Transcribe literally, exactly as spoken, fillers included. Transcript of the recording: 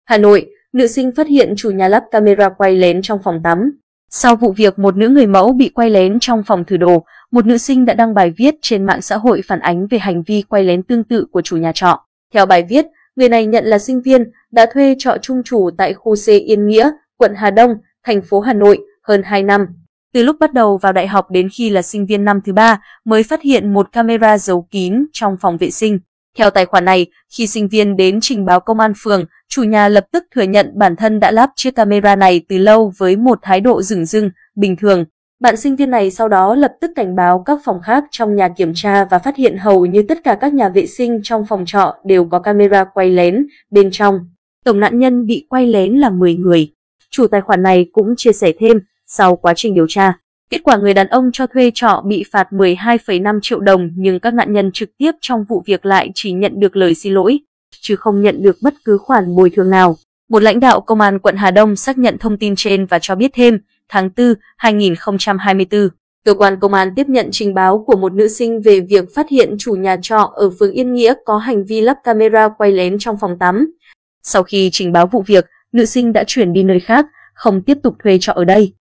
Hà Nội, nữ sinh phát hiện chủ nhà lắp camera quay lén trong phòng tắm. Sau vụ việc một nữ người mẫu bị quay lén trong phòng thử đồ, một nữ sinh đã đăng bài viết trên mạng xã hội phản ánh về hành vi quay lén tương tự của chủ nhà trọ. Theo bài viết, người này nhận là sinh viên, đã thuê trọ chung chủ tại khu C Yên Nghĩa, quận Hà Đông, thành phố Hà Nội hơn hai năm. Từ lúc bắt đầu vào đại học đến khi là sinh viên năm thứ ba mới phát hiện một camera giấu kín trong phòng vệ sinh. Theo tài khoản này, khi sinh viên đến trình báo công an phường, chủ nhà lập tức thừa nhận bản thân đã lắp chiếc camera này từ lâu với một thái độ dửng dưng, bình thường. Bạn sinh viên này sau đó lập tức cảnh báo các phòng khác trong nhà kiểm tra và phát hiện hầu như tất cả các nhà vệ sinh trong phòng trọ đều có camera quay lén bên trong. Tổng nạn nhân bị quay lén là mười người. Chủ tài khoản này cũng chia sẻ thêm, sau quá trình điều tra, kết quả người đàn ông cho thuê trọ bị phạt mười hai phẩy năm triệu đồng nhưng các nạn nhân trực tiếp trong vụ việc lại chỉ nhận được lời xin lỗi, chứ không nhận được bất cứ khoản bồi thường nào. Một lãnh đạo công an quận Hà Đông xác nhận thông tin trên và cho biết thêm, tháng tư năm hai nghìn không trăm hai mươi tư, cơ quan công an tiếp nhận trình báo của một nữ sinh về việc phát hiện chủ nhà trọ ở phường Yên Nghĩa có hành vi lắp camera quay lén trong phòng tắm. Sau khi trình báo vụ việc, nữ sinh đã chuyển đi nơi khác, không tiếp tục thuê trọ ở đây.